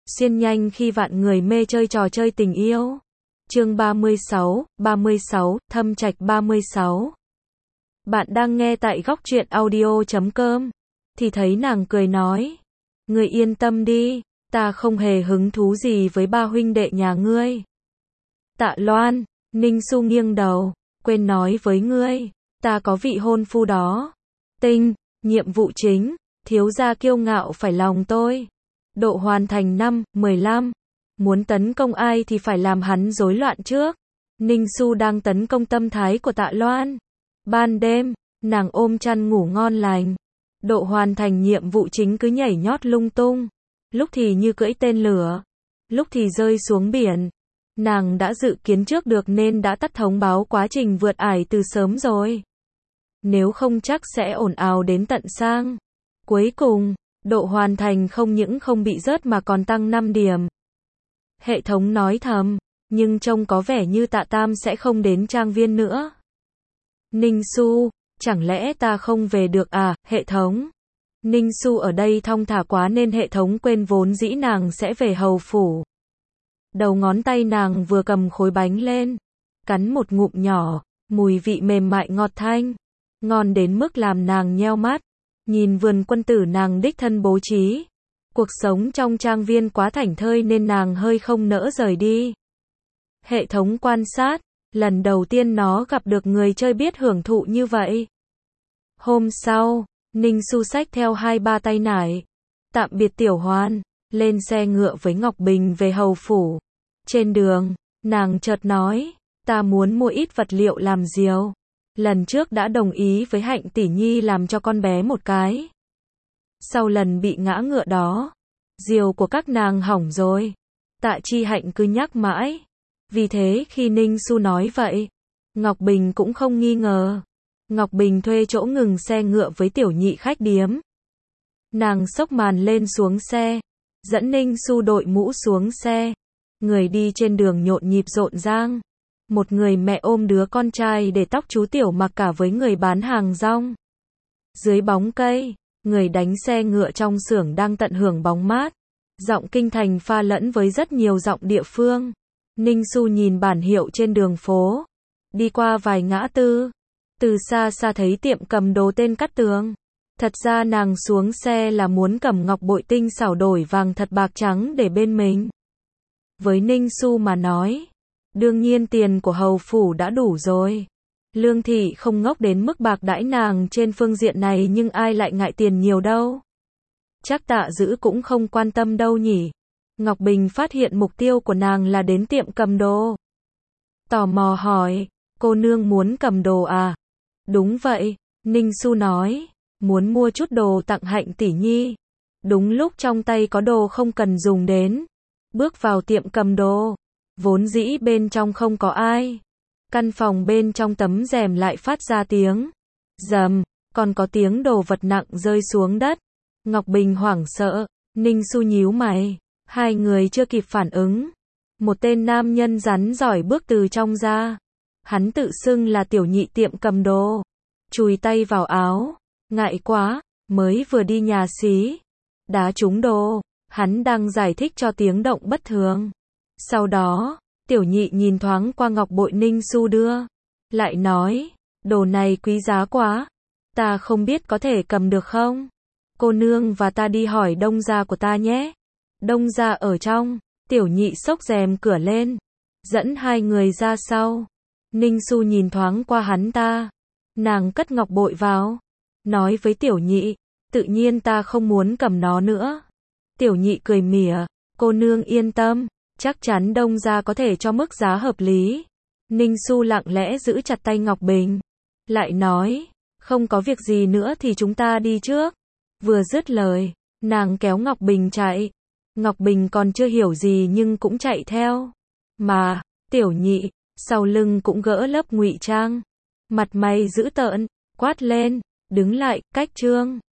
xuyên nhanh khi vạn người mê chơi trò chơi tình yêu. Chương 36, Thâm Trạch 36. Bạn đang nghe tại góc truyện audio.com. Thì thấy nàng cười nói. Ngươi yên tâm đi, ta không hề hứng thú gì với ba huynh đệ nhà ngươi. Tạ Loan, Ninh Xu nghiêng đầu, quên nói với ngươi, ta có vị hôn phu đó. Tinh, nhiệm vụ chính, thiếu gia kiêu ngạo phải lòng tôi. Độ hoàn thành 15. Muốn tấn công ai thì phải làm hắn rối loạn trước. Ninh Xu đang tấn công tâm thái của Tạ Loan. Ban đêm, nàng ôm chăn ngủ ngon lành. Độ hoàn thành nhiệm vụ chính cứ nhảy nhót lung tung. Lúc thì như cưỡi tên lửa, lúc thì rơi xuống biển. Nàng đã dự kiến trước được nên đã tắt thông báo quá trình vượt ải từ sớm rồi. Nếu không chắc sẽ ồn ào đến tận sang. Cuối cùng, độ hoàn thành không những không bị rớt mà còn tăng 5 điểm. Hệ thống nói thầm, nhưng trông có vẻ như Tạ Tam sẽ không đến trang viên nữa. Ninh Xu, chẳng lẽ ta không về được à, hệ thống? Ninh Xu ở đây thong thả quá nên hệ thống quên vốn dĩ nàng sẽ về hầu phủ. Đầu ngón tay nàng vừa cầm khối bánh lên, cắn một ngụm nhỏ, mùi vị mềm mại ngọt thanh, ngon đến mức làm nàng nheo mắt. Nhìn vườn quân tử nàng đích thân bố trí. Cuộc sống trong trang viên quá thảnh thơi nên nàng hơi không nỡ rời đi. Hệ thống quan sát, lần đầu tiên nó gặp được người chơi biết hưởng thụ như vậy. Hôm sau, Ninh Xu xách theo 2-3 tay nải. Tạm biệt Tiểu Hoan, lên xe ngựa với Ngọc Bình về hầu phủ. Trên đường, nàng chợt nói, ta muốn mua ít vật liệu làm diều. Lần trước đã đồng ý với Hạnh tỷ nhi làm cho con bé một cái. Sau lần bị ngã ngựa đó, diều của các nàng hỏng rồi. Tạ Chi Hạnh cứ nhắc mãi. Vì thế khi Ninh Xu nói vậy, Ngọc Bình cũng không nghi ngờ. Ngọc Bình thuê chỗ ngừng xe ngựa với Tiểu Nhị khách điếm. Nàng xốc màn lên xuống xe, dẫn Ninh Xu đội mũ xuống xe. Người đi trên đường nhộn nhịp rộn rang. Một người mẹ ôm đứa con trai để tóc chú Tiểu mặc cả với người bán hàng rong. Dưới bóng cây, người đánh xe ngựa trong xưởng đang tận hưởng bóng mát. Giọng kinh thành pha lẫn với rất nhiều giọng địa phương. Ninh Xu nhìn bản hiệu trên đường phố. Đi qua vài ngã tư. Từ xa xa thấy tiệm cầm đồ tên Cát Tường. Thật ra nàng xuống xe là muốn cầm ngọc bội tinh xảo đổi vàng thật bạc trắng để bên mình. Với Ninh Xu mà nói, đương nhiên tiền của hầu phủ đã đủ rồi. Lương thị không ngốc đến mức bạc đãi nàng trên phương diện này nhưng ai lại ngại tiền nhiều đâu. Chắc Tạ Dữ cũng không quan tâm đâu nhỉ. Ngọc Bình phát hiện mục tiêu của nàng là đến tiệm cầm đồ. Tò mò hỏi, cô nương muốn cầm đồ à? Đúng vậy, Ninh Xu nói, muốn mua chút đồ tặng Hạnh tỷ nhi. Đúng lúc trong tay có đồ không cần dùng đến. Bước vào tiệm cầm đồ, vốn dĩ bên trong không có ai. Căn phòng bên trong tấm rèm lại phát ra tiếng rầm, còn có tiếng đồ vật nặng rơi xuống đất. Ngọc Bình hoảng sợ, Ninh Xu nhíu mày, hai người chưa kịp phản ứng. Một tên nam nhân rắn giỏi bước từ trong ra. Hắn tự xưng là Tiểu Nhị tiệm cầm đồ. Chùi tay vào áo, ngại quá, mới vừa đi nhà xí, đá trúng đồ. Hắn đang giải thích cho tiếng động bất thường. Sau đó, Tiểu Nhị nhìn thoáng qua ngọc bội Ninh Xu đưa. Lại nói, đồ này quý giá quá. Ta không biết có thể cầm được không? Cô nương và ta đi hỏi đông gia của ta nhé. Đông gia ở trong. Tiểu Nhị xốc rèm cửa lên, dẫn hai người ra sau. Ninh Xu nhìn thoáng qua hắn ta. Nàng cất ngọc bội vào, nói với Tiểu Nhị, tự nhiên ta không muốn cầm nó nữa. Tiểu Nhị cười mỉa, cô nương yên tâm, chắc chắn đông gia có thể cho mức giá hợp lý. Ninh Xu lặng lẽ giữ chặt tay Ngọc Bình, lại nói, không có việc gì nữa thì chúng ta đi trước. Vừa dứt lời, nàng kéo Ngọc Bình chạy. Ngọc Bình còn chưa hiểu gì nhưng cũng chạy theo. Mà, Tiểu Nhị, sau lưng cũng gỡ lớp ngụy trang. Mặt mày dữ tợn, quát lên, đứng lại, cách trương.